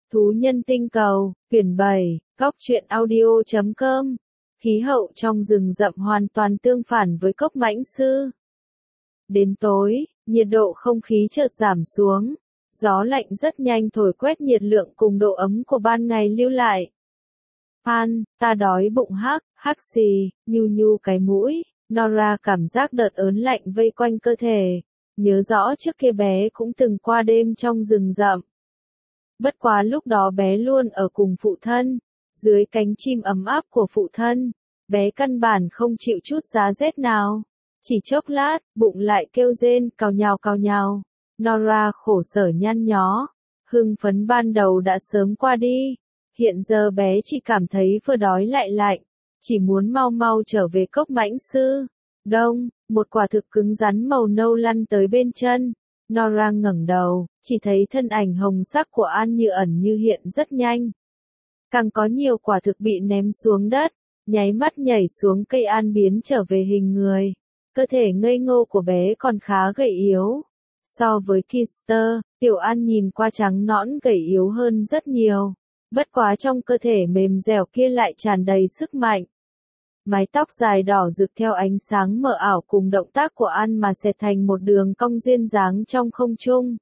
Thú nhân tinh cầu, quyển 7, góc truyện audio.com. Khí hậu trong rừng rậm hoàn toàn tương phản với cốc mãnh sư. Đến tối, nhiệt độ không khí chợt giảm xuống. Gió lạnh rất nhanh thổi quét nhiệt lượng cùng độ ấm của ban ngày lưu lại. Pan, ta đói bụng hắc xì, nhu cái mũi. Nora cảm giác đợt ớn lạnh vây quanh cơ thể. Nhớ rõ trước kia bé cũng từng qua đêm trong rừng rậm. Bất quá lúc đó bé luôn ở cùng phụ thân, dưới cánh chim ấm áp của phụ thân, bé căn bản không chịu chút giá rét nào. Chỉ chốc lát, bụng lại kêu rên, cào nhào. Nora khổ sở nhăn nhó, hưng phấn ban đầu đã sớm qua đi. Hiện giờ bé chỉ cảm thấy vừa đói lại lạnh, chỉ muốn mau trở về cốc mãnh sư. Đông, một quả thực cứng rắn màu nâu lăn tới bên chân. Nora ngẩng đầu, chỉ thấy thân ảnh hồng sắc của An như ẩn như hiện rất nhanh. Càng có nhiều quả thực bị ném xuống đất, nháy mắt nhảy xuống cây An biến trở về hình người. Cơ thể ngây ngô của bé còn khá gầy yếu. So với Kister, Tiểu An nhìn qua trắng nõn gầy yếu hơn rất nhiều. Bất quá trong cơ thể mềm dẻo kia lại tràn đầy sức mạnh. Mái tóc dài đỏ rực theo ánh sáng mờ ảo cùng động tác của An mà xẹt thành một đường cong duyên dáng trong không trung.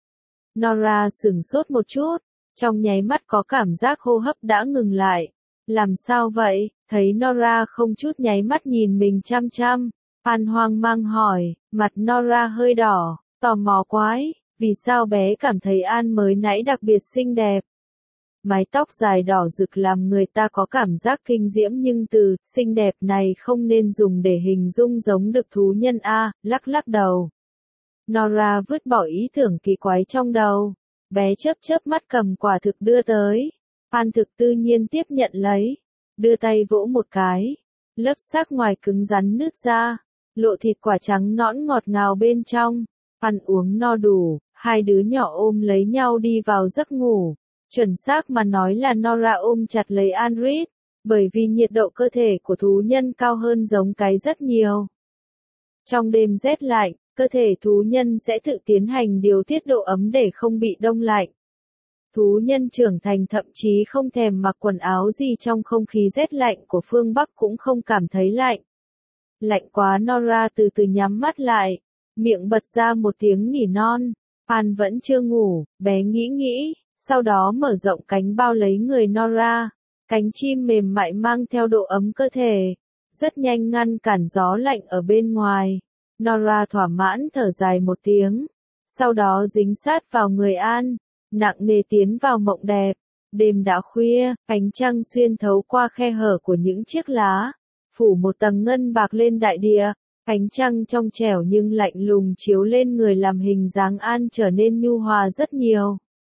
Nora sửng sốt một chút, trong nháy mắt có cảm giác hô hấp đã ngừng lại. Làm sao vậy? Thấy Nora không chút nháy mắt nhìn mình chăm chăm, An hoang mang hỏi, mặt Nora hơi đỏ, tò mò quái, vì sao bé cảm thấy An mới nãy đặc biệt xinh đẹp. Mái tóc dài đỏ rực làm người ta có cảm giác kinh diễm nhưng từ xinh đẹp này không nên dùng để hình dung giống được thú nhân a, lắc đầu. Nora vứt bỏ ý tưởng kỳ quái trong đầu. Bé chớp mắt cầm quả thực đưa tới. An thực tự nhiên tiếp nhận lấy. Đưa tay vỗ một cái. Lớp xác ngoài cứng rắn nứt ra. Lộ thịt quả trắng nõn ngọt ngào bên trong. Ăn uống no đủ, hai đứa nhỏ ôm lấy nhau đi vào giấc ngủ. Chuẩn xác mà nói là Nora ôm chặt lấy Anrit, bởi vì nhiệt độ cơ thể của thú nhân cao hơn giống cái rất nhiều. Trong đêm rét lạnh, cơ thể thú nhân sẽ tự tiến hành điều tiết độ ấm để không bị đông lạnh. Thú nhân trưởng thành thậm chí không thèm mặc quần áo gì trong không khí rét lạnh của phương Bắc cũng không cảm thấy lạnh. Lạnh quá Nora từ từ nhắm mắt lại, miệng bật ra một tiếng nỉ non. An vẫn chưa ngủ, bé nghĩ. Sau đó mở rộng cánh bao lấy người Nora, cánh chim mềm mại mang theo độ ấm cơ thể, rất nhanh ngăn cản gió lạnh ở bên ngoài. Nora thỏa mãn thở dài một tiếng, sau đó dính sát vào người An, nặng nề tiến vào mộng đẹp. Đêm đã khuya, ánh trăng xuyên thấu qua khe hở của những chiếc lá, phủ một tầng ngân bạc lên đại địa. Ánh trăng trong trẻo nhưng lạnh lùng chiếu lên người làm hình dáng An trở nên nhu hòa rất nhiều.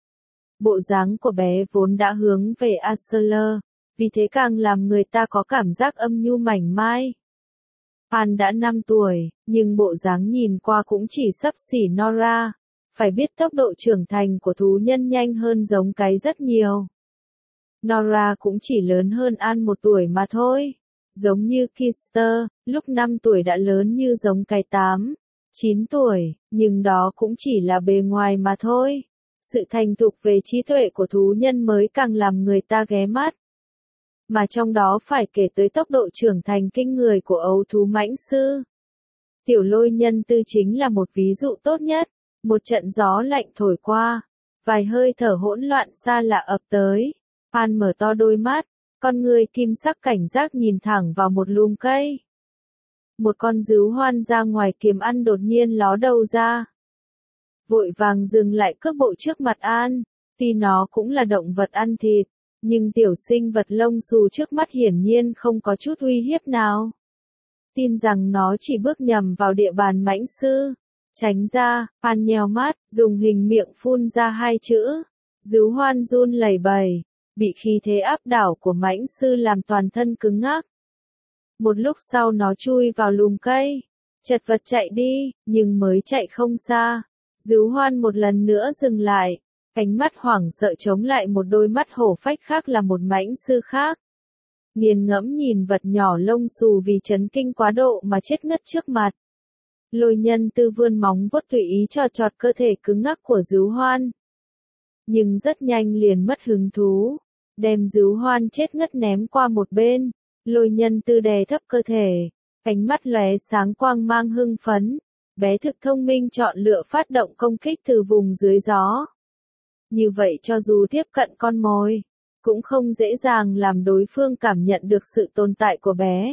Bộ dáng của bé vốn đã hướng về Asler, vì thế càng làm người ta có cảm giác âm nhu mảnh mai. An đã 5 tuổi, nhưng bộ dáng nhìn qua cũng chỉ xấp xỉ Nora. Phải biết tốc độ trưởng thành của thú nhân nhanh hơn giống cái rất nhiều. Nora cũng chỉ lớn hơn An 1 tuổi mà thôi. Giống như Kister, lúc 5 tuổi đã lớn như giống cái 8, 9 tuổi, nhưng đó cũng chỉ là bề ngoài mà thôi. Sự thành thục về trí tuệ của thú nhân mới càng làm người ta ghé mắt. Mà trong đó phải kể tới tốc độ trưởng thành kinh người của ấu thú mãnh sư. Tiểu Lôi Nhân Tư chính là một ví dụ tốt nhất. Một trận gió lạnh thổi qua, vài hơi thở hỗn loạn xa lạ ập tới. An mở to đôi mắt, con người kim sắc cảnh giác nhìn thẳng vào một lùm cây. Một con dứu hoan ra ngoài kiếm ăn đột nhiên ló đầu ra. Vội vàng dừng lại cước bộ trước mặt An, tuy nó cũng là động vật ăn thịt, nhưng tiểu sinh vật lông xù trước mắt hiển nhiên không có chút uy hiếp nào. Tin rằng nó chỉ bước nhầm vào địa bàn mãnh sư. Tránh ra, An nheo mắt, dùng hình miệng phun ra 2 chữ. Dứu hoan run lẩy bẩy, bị khí thế áp đảo của mãnh sư làm toàn thân cứng ngắc. Một lúc sau nó chui vào lùm cây, chật vật chạy đi, nhưng mới chạy không xa. Dứu hoan một lần nữa dừng lại, ánh mắt hoảng sợ chống lại một đôi mắt hổ phách khác là một mãnh sư khác. Nghiền ngẫm nhìn vật nhỏ lông xù vì chấn kinh quá độ mà chết ngất trước mặt. Lôi Nhân Tư vươn móng vuốt tùy ý chọt cơ thể cứng ngắc của dứu hoan. nhưng rất nhanh liền mất hứng thú, đem Dứu Hoan chết ngất ném qua một bên. Lôi Nhân Tư đè thấp cơ thể, ánh mắt lóe sáng quang mang hưng phấn, bé thực thông minh chọn lựa phát động công kích từ vùng dưới gió. Như vậy cho dù tiếp cận con mồi, cũng không dễ dàng làm đối phương cảm nhận được sự tồn tại của bé.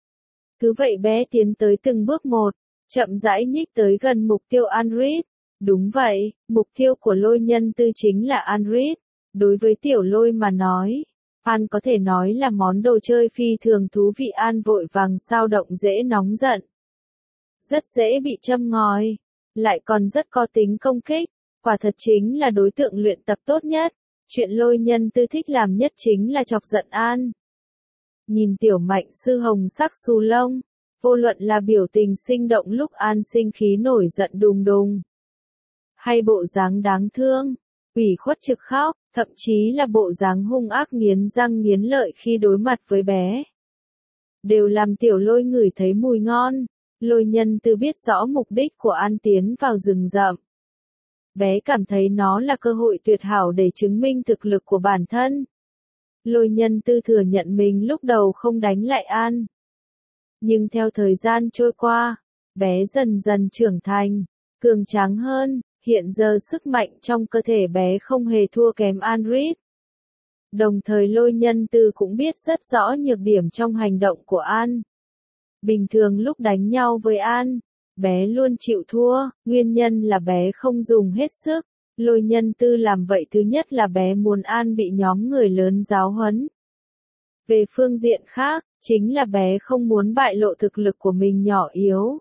Cứ vậy bé tiến tới từng bước một, chậm rãi nhích tới gần mục tiêu Anrit. Đúng vậy, mục tiêu của Lôi Nhân Tư chính là Anrit. Đối với Tiểu Lôi mà nói, An có thể nói là món đồ chơi phi thường thú vị. An vội vàng xao động dễ nóng giận, rất dễ bị châm ngòi, lại còn rất có tính công kích, quả thật chính là đối tượng luyện tập tốt nhất. Chuyện Lôi Nhân Tư thích làm nhất chính là chọc giận An. Nhìn Tiểu Mạnh Sư hồng sắc xù lông, vô luận là biểu tình sinh động lúc An sinh khí nổi giận đùng đùng, hay bộ dáng đáng thương, ủy khuất trực khóc, thậm chí là bộ dáng hung ác nghiến răng nghiến lợi khi đối mặt với bé, đều làm Tiểu Lôi ngửi thấy mùi ngon. Lôi Nhân Tư biết rõ mục đích của An tiến vào rừng rậm. Bé cảm thấy nó là cơ hội tuyệt hảo để chứng minh thực lực của bản thân. Lôi Nhân Tư thừa nhận mình lúc đầu không đánh lại An. Nhưng theo thời gian trôi qua, bé dần dần trưởng thành, cường tráng hơn, hiện giờ sức mạnh trong cơ thể bé không hề thua kém Anrit. Đồng thời Lôi Nhân Tư cũng biết rất rõ nhược điểm trong hành động của An. Bình thường lúc đánh nhau với An, bé luôn chịu thua, nguyên nhân là bé không dùng hết sức. Lôi Nhân Tư làm vậy thứ nhất là bé muốn An bị nhóm người lớn giáo huấn. Về phương diện khác, chính là bé không muốn bại lộ thực lực của mình nhỏ yếu.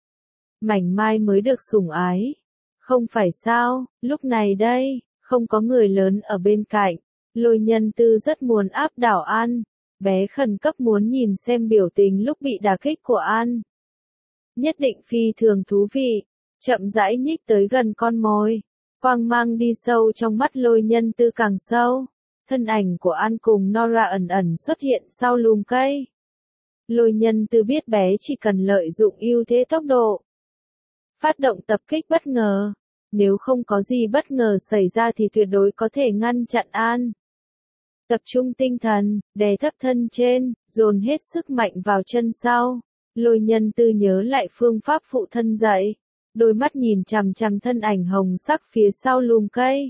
Mảnh mai mới được sủng ái. Không phải sao, lúc này đây, không có người lớn ở bên cạnh. Lôi Nhân Tư rất muốn áp đảo An. Bé khẩn cấp muốn nhìn xem biểu tình lúc bị đả kích của An. Nhất định phi thường thú vị, chậm rãi nhích tới gần con mồi. Quang mang đi sâu trong mắt Lôi Nhân Tư càng sâu. Thân ảnh của An cùng Nora ẩn ẩn xuất hiện sau lùm cây. Lôi Nhân Tư biết bé chỉ cần lợi dụng ưu thế tốc độ, phát động tập kích bất ngờ. Nếu không có gì bất ngờ xảy ra thì tuyệt đối có thể ngăn chặn An. Tập trung tinh thần, đè thấp thân trên, dồn hết sức mạnh vào chân sau. Lôi Nhân Tư nhớ lại phương pháp phụ thân dạy. Đôi mắt nhìn chằm chằm thân ảnh hồng sắc phía sau lùm cây.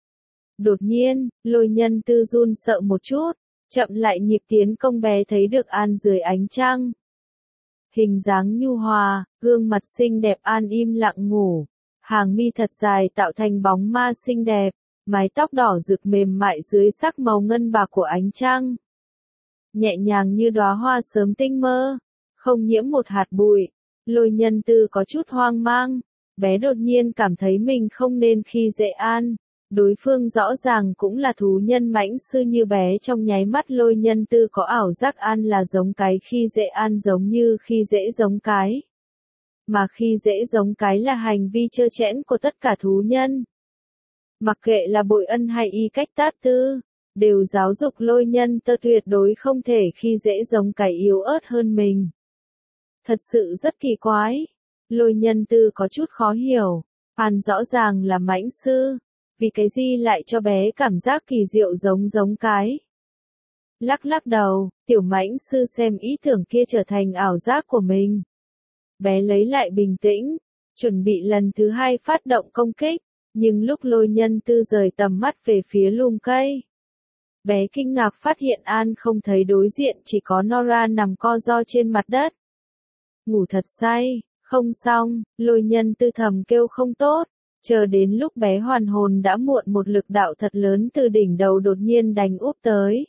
Đột nhiên, Lôi Nhân Tư run sợ một chút, chậm lại nhịp tiến công. Bé thấy được An dưới ánh trăng. Hình dáng nhu hòa, gương mặt xinh đẹp. An im lặng ngủ. Hàng mi thật dài tạo thành bóng ma xinh đẹp, mái tóc đỏ rực mềm mại dưới sắc màu ngân bạc của ánh trăng. Nhẹ nhàng như đóa hoa sớm tinh mơ, không nhiễm một hạt bụi. Lôi Nhân Tư có chút hoang mang, bé đột nhiên cảm thấy mình không nên khi dễ An. Đối phương rõ ràng cũng là thú nhân mãnh sư như bé. Trong nháy mắt Lôi Nhân Tư có ảo giác An là giống cái, khi dễ An giống như khi dễ giống cái. Mà khi dễ giống cái là hành vi trơ trẽn của tất cả thú nhân. Mặc kệ là bội ân hay y cách tát tư, đều giáo dục Lôi Nhân Tư tuyệt đối không thể khi dễ giống cái yếu ớt hơn mình. Thật sự rất kỳ quái. Lôi Nhân Tư có chút khó hiểu. An rõ ràng là mãnh sư, vì cái gì lại cho bé cảm giác kỳ diệu giống cái. Lắc lắc đầu, tiểu mãnh sư xem ý tưởng kia trở thành ảo giác của mình. Bé lấy lại bình tĩnh, chuẩn bị lần thứ hai phát động công kích, nhưng lúc Lôi Nhân Tư rời tầm mắt về phía lùm cây, bé kinh ngạc phát hiện An không thấy đối diện, chỉ có Nora nằm co ro trên mặt đất. Ngủ thật say, không xong. Lôi Nhân Tư thầm kêu không tốt, chờ đến lúc bé hoàn hồn đã muộn. Một lực đạo thật lớn từ đỉnh đầu đột nhiên đánh úp tới.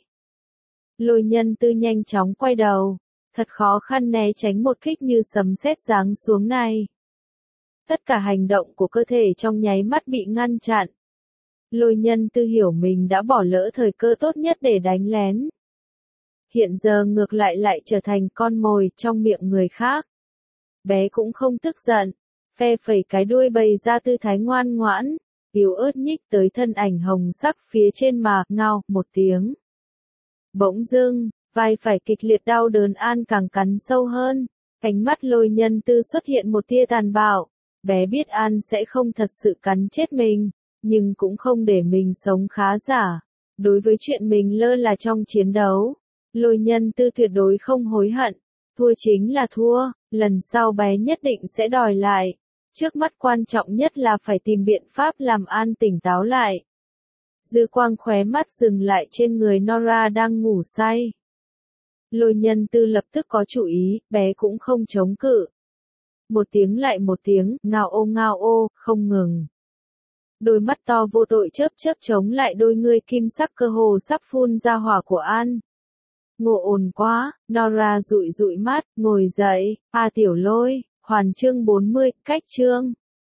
Lôi Nhân Tư nhanh chóng quay đầu, thật khó khăn né tránh một kích như sấm sét giáng xuống này. Tất cả hành động của cơ thể trong nháy mắt bị ngăn chặn. Lôi Nhân Tư hiểu mình đã bỏ lỡ thời cơ tốt nhất để đánh lén. Hiện giờ ngược lại trở thành con mồi trong miệng người khác. Bé cũng không tức giận, phe phẩy cái đuôi bày ra tư thái ngoan ngoãn, yếu ớt nhích tới thân ảnh hồng sắc phía trên mà, ngao, một tiếng. Bỗng dưng, vai phải kịch liệt đau đớn. An càng cắn sâu hơn, ánh mắt Lôi Nhân Tư xuất hiện một tia tàn bạo. Bé biết An sẽ không thật sự cắn chết mình, nhưng cũng không để mình sống khá giả. Đối với chuyện mình lơ là trong chiến đấu, Lôi Nhân Tư tuyệt đối không hối hận. Thua chính là thua, lần sau bé nhất định sẽ đòi lại. Trước mắt quan trọng nhất là phải tìm biện pháp làm An tỉnh táo lại. Dư quang khóe mắt dừng lại trên người Nora đang ngủ say. Lôi Nhân Tư lập tức có chủ ý, bé cũng không chống cự. Một tiếng lại một tiếng, ngao ô, không ngừng. Đôi mắt to vô tội chớp chớp chống lại đôi ngươi kim sắc cơ hồ sắp phun ra hỏa của An. Ngộ ồn quá, Nora dụi dụi mắt, ngồi dậy, Tiểu Lôi, hoàn chương 40, cách chương.